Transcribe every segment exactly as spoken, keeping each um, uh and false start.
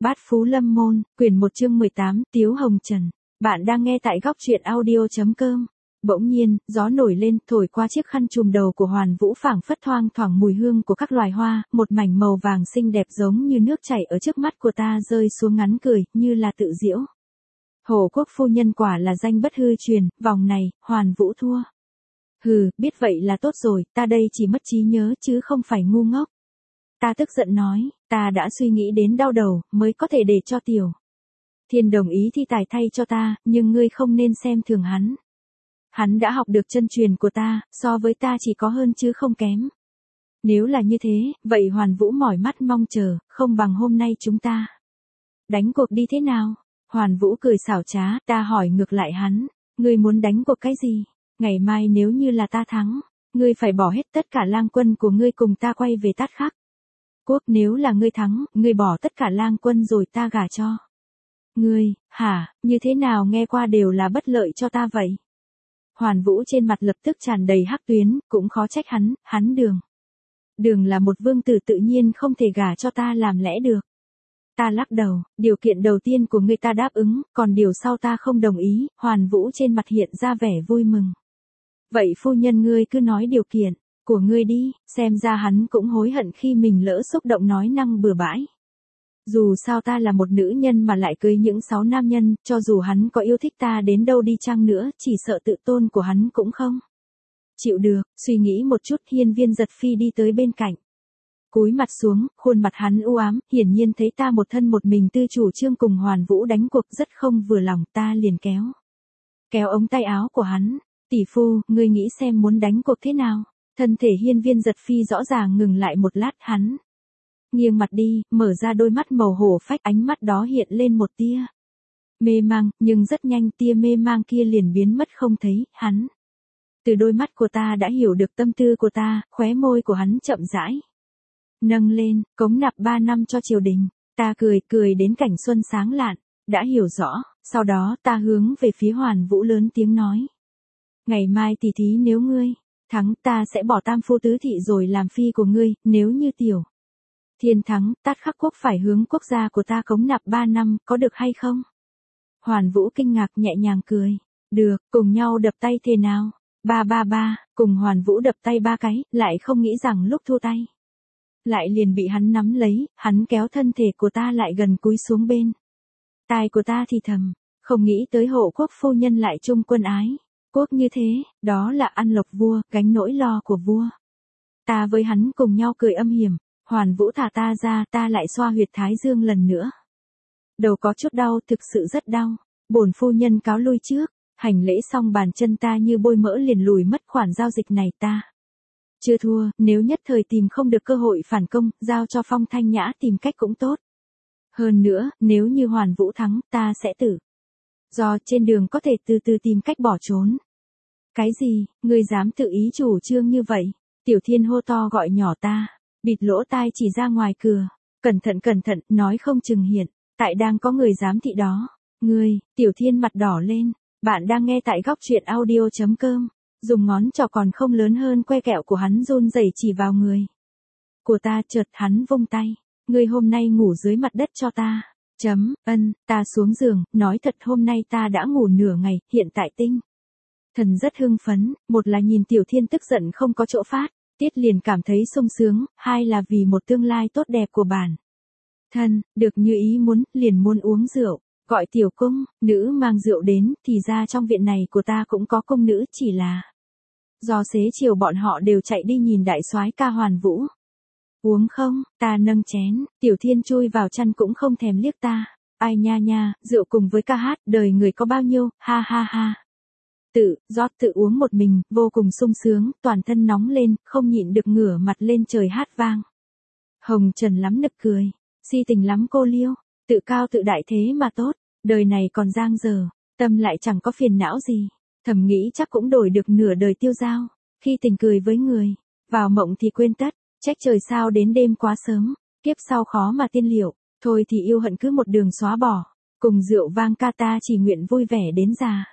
Bát Phú Lâm Môn, quyển một chương mười tám, Tiếu Hồng Trần. Bạn đang nghe tại góc truyện audio chấm com. Bỗng nhiên, gió nổi lên, thổi qua chiếc khăn trùm đầu của Hoàn Vũ, phảng phất thoang thoảng mùi hương của các loài hoa, một mảnh màu vàng xinh đẹp giống như nước chảy ở trước mắt của ta rơi xuống, ngắn cười, như là tự giễu. Hồ Quốc phu nhân quả là danh bất hư truyền, vòng này, Hoàn Vũ thua. Hừ, biết vậy là tốt rồi, ta đây chỉ mất trí nhớ chứ không phải ngu ngốc. Ta tức giận nói, ta đã suy nghĩ đến đau đầu, mới có thể để cho Tiểu Thiên đồng ý thi tài thay cho ta, nhưng ngươi không nên xem thường hắn. Hắn đã học được chân truyền của ta, so với ta chỉ có hơn chứ không kém. Nếu là như thế, vậy Hoàn Vũ mỏi mắt mong chờ, không bằng hôm nay chúng ta đánh cuộc đi thế nào? Hoàn Vũ cười xảo trá, ta hỏi ngược lại hắn, ngươi muốn đánh cuộc cái gì? Ngày mai nếu như là ta thắng, ngươi phải bỏ hết tất cả lang quân của ngươi cùng ta quay về Tát Khắc Quốc, nếu là ngươi thắng, ngươi bỏ tất cả lang quân rồi ta gả cho ngươi. Hả, như thế nào nghe qua đều là bất lợi cho ta vậy? Hoàn Vũ trên mặt lập tức tràn đầy hắc tuyến, cũng khó trách hắn, hắn Đường. Đường là một vương tử, tự nhiên không thể gả cho ta làm lẽ được. Ta lắc đầu, điều kiện đầu tiên của ngươi ta đáp ứng, còn điều sau ta không đồng ý. Hoàn Vũ trên mặt hiện ra vẻ vui mừng. Vậy phu nhân ngươi cứ nói điều kiện của ngươi đi, xem ra hắn cũng hối hận khi mình lỡ xúc động nói năng bừa bãi. Dù sao ta là một nữ nhân mà lại cưới những sáu nam nhân, cho dù hắn có yêu thích ta đến đâu đi chăng nữa, chỉ sợ tự tôn của hắn cũng không chịu được. Suy nghĩ một chút, Hiên Viên Giật Phi đi tới bên cạnh, cúi mặt xuống, khuôn mặt hắn u ám, hiển nhiên thấy ta một thân một mình tư chủ trương cùng Hoàn Vũ đánh cuộc rất không vừa lòng. Ta liền kéo kéo ống tay áo của hắn, tỷ phu, ngươi nghĩ xem muốn đánh cuộc thế nào? Thân thể Hiên Viên Giật Phi rõ ràng ngừng lại một lát, hắn nghiêng mặt đi, mở ra đôi mắt màu hổ phách, ánh mắt đó hiện lên một tia mê mang, nhưng rất nhanh tia mê mang kia liền biến mất không thấy. Hắn từ đôi mắt của ta đã hiểu được tâm tư của ta, khóe môi của hắn chậm rãi nâng lên, cống nạp ba năm cho triều đình. Ta cười, cười đến cảnh xuân sáng lạn, đã hiểu rõ. Sau đó ta hướng về phía Hoàn Vũ lớn tiếng nói, ngày mai tỷ thí nếu ngươi thắng, ta sẽ bỏ tam phu tứ thị rồi làm phi của ngươi. Nếu như Tiểu Thiên thắng, Tát Khắc Quốc phải hướng quốc gia của ta cống nạp ba năm, có được hay không? Hoàn Vũ kinh ngạc nhẹ nhàng cười, được, cùng nhau đập tay thế nào? Ba ba ba, cùng Hoàn Vũ đập tay ba cái, lại không nghĩ rằng lúc thu tay lại liền bị hắn nắm lấy. Hắn kéo thân thể của ta lại gần, cúi xuống bên tai của ta thì thầm, không nghĩ tới Hộ Quốc phu nhân lại chung quân ái quốc như thế, đó là ăn lộc vua, gánh nỗi lo của vua. Ta với hắn cùng nhau cười âm hiểm. Hoàn Vũ thả ta ra, ta lại xoa huyệt thái dương lần nữa. Đầu có chút đau, thực sự rất đau. Bổn phu nhân cáo lui trước. Hành lễ xong, bàn chân ta như bôi mỡ liền lùi mất. Khoản giao dịch này ta chưa thua, nếu nhất thời tìm không được cơ hội phản công, giao cho Phong Thanh Nhã tìm cách cũng tốt. Hơn nữa, nếu như Hoàn Vũ thắng, ta sẽ tử do trên đường có thể từ từ tìm cách bỏ trốn. Cái gì, ngươi dám tự ý chủ trương như vậy? Tiểu Thiên hô to gọi nhỏ ta, bịt lỗ tai chỉ ra ngoài cửa. Cẩn thận cẩn thận, nói không chừng hiện tại đang có người giám thị đó. Ngươi, Tiểu Thiên mặt đỏ lên. Bạn đang nghe tại góc truyện audio chấm com. Dùng ngón trỏ còn không lớn hơn que kẹo của hắn run rẩy chỉ vào người của ta. Chợt hắn vung tay, ngươi hôm nay ngủ dưới mặt đất cho ta. Chấm, ân, ta xuống giường, nói thật hôm nay ta đã ngủ nửa ngày, hiện tại tinh thần rất hưng phấn. Một là nhìn Tiểu Thiên tức giận không có chỗ phát tiết liền cảm thấy sung sướng, hai là vì một tương lai tốt đẹp của bản thân, được như ý muốn, liền muốn uống rượu. Gọi tiểu cung, nữ mang rượu đến, thì ra trong viện này của ta cũng có cung nữ, chỉ là do xế chiều bọn họ đều chạy đi nhìn đại soái ca Hoàn Vũ. Uống không? Ta nâng chén, Tiểu Thiên chui vào chăn cũng không thèm liếc ta. Ai nha nha, rượu cùng với ca hát, đời người có bao nhiêu, ha ha ha. Tự, rót tự uống một mình, vô cùng sung sướng, toàn thân nóng lên, không nhịn được ngửa mặt lên trời hát vang. Hồng Trần lắm nực cười, si tình lắm cô liêu, tự cao tự đại thế mà tốt, đời này còn giang dở, tâm lại chẳng có phiền não gì. Thầm nghĩ chắc cũng đổi được nửa đời tiêu dao, khi tình cười với người, vào mộng thì quên tất, trách trời sao đến đêm quá sớm, kiếp sau khó mà tiên liệu, thôi thì yêu hận cứ một đường xóa bỏ, cùng rượu vang ca ta chỉ nguyện vui vẻ đến già.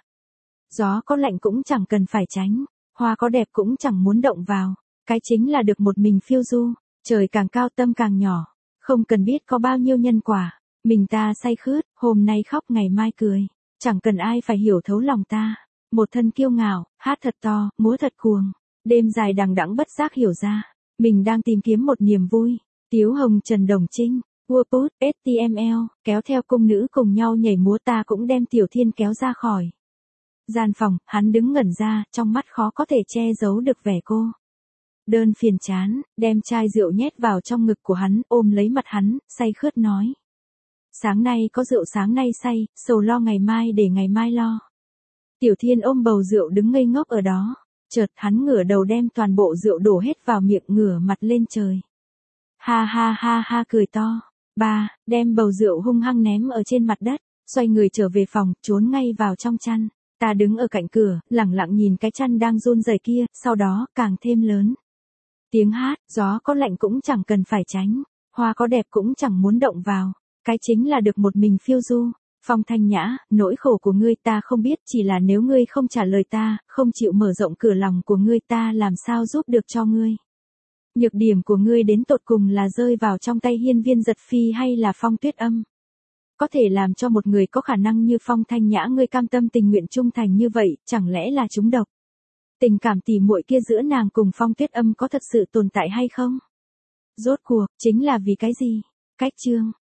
Gió có lạnh cũng chẳng cần phải tránh, hoa có đẹp cũng chẳng muốn động vào, cái chính là được một mình phiêu du, trời càng cao tâm càng nhỏ, không cần biết có bao nhiêu nhân quả, Mình ta say khướt, hôm nay khóc ngày mai cười. Chẳng cần ai phải hiểu thấu lòng ta. Một thân kiêu ngạo, hát thật to, múa thật cuồng. Đêm dài đằng đẵng bất giác hiểu ra. Mình đang tìm kiếm một niềm vui. Tiếu Hồng Trần Đồng Trinh, Wordput, ếch ti em eo, kéo theo cung nữ cùng nhau nhảy múa ta cũng đem Tiểu Thiên kéo ra khỏi gian phòng, hắn đứng ngẩn ra, trong mắt khó có thể che giấu được vẻ cô đơn phiền chán, đem chai rượu nhét vào trong ngực của hắn, ôm lấy mặt hắn, say khướt nói. Sáng nay có rượu sáng nay say, sầu lo ngày mai để ngày mai lo. Tiểu Thiên ôm bầu rượu đứng ngây ngốc ở đó, chợt hắn ngửa đầu đem toàn bộ rượu đổ hết vào miệng ngửa mặt lên trời. Ha ha ha ha cười to. Ba, đem bầu rượu hung hăng ném ở trên mặt đất, xoay người trở về phòng, trốn ngay vào trong chăn. Ta đứng ở cạnh cửa, lẳng lặng nhìn cái chăn đang run rẩy kia, sau đó càng thêm lớn. Tiếng hát, gió có lạnh cũng chẳng cần phải tránh, hoa có đẹp cũng chẳng muốn động vào, cái chính là được một mình phiêu du. Phong Thanh Nhã, nỗi khổ của ngươi ta không biết, chỉ là nếu ngươi không trả lời ta, không chịu mở rộng cửa lòng của ngươi ta làm sao giúp được cho ngươi. Nhược điểm của ngươi đến tột cùng là rơi vào trong tay Hiên Viên Giật Phi hay là Phong Tuyết Âm? Có thể làm cho một người có khả năng như Phong Thanh Nhã ngươi cam tâm tình nguyện trung thành như vậy, chẳng lẽ là trúng độc? Tình cảm tỉ muội kia giữa nàng cùng Phong Tuyết Âm có thật sự tồn tại hay không? Rốt cuộc, chính là vì cái gì? Cách chương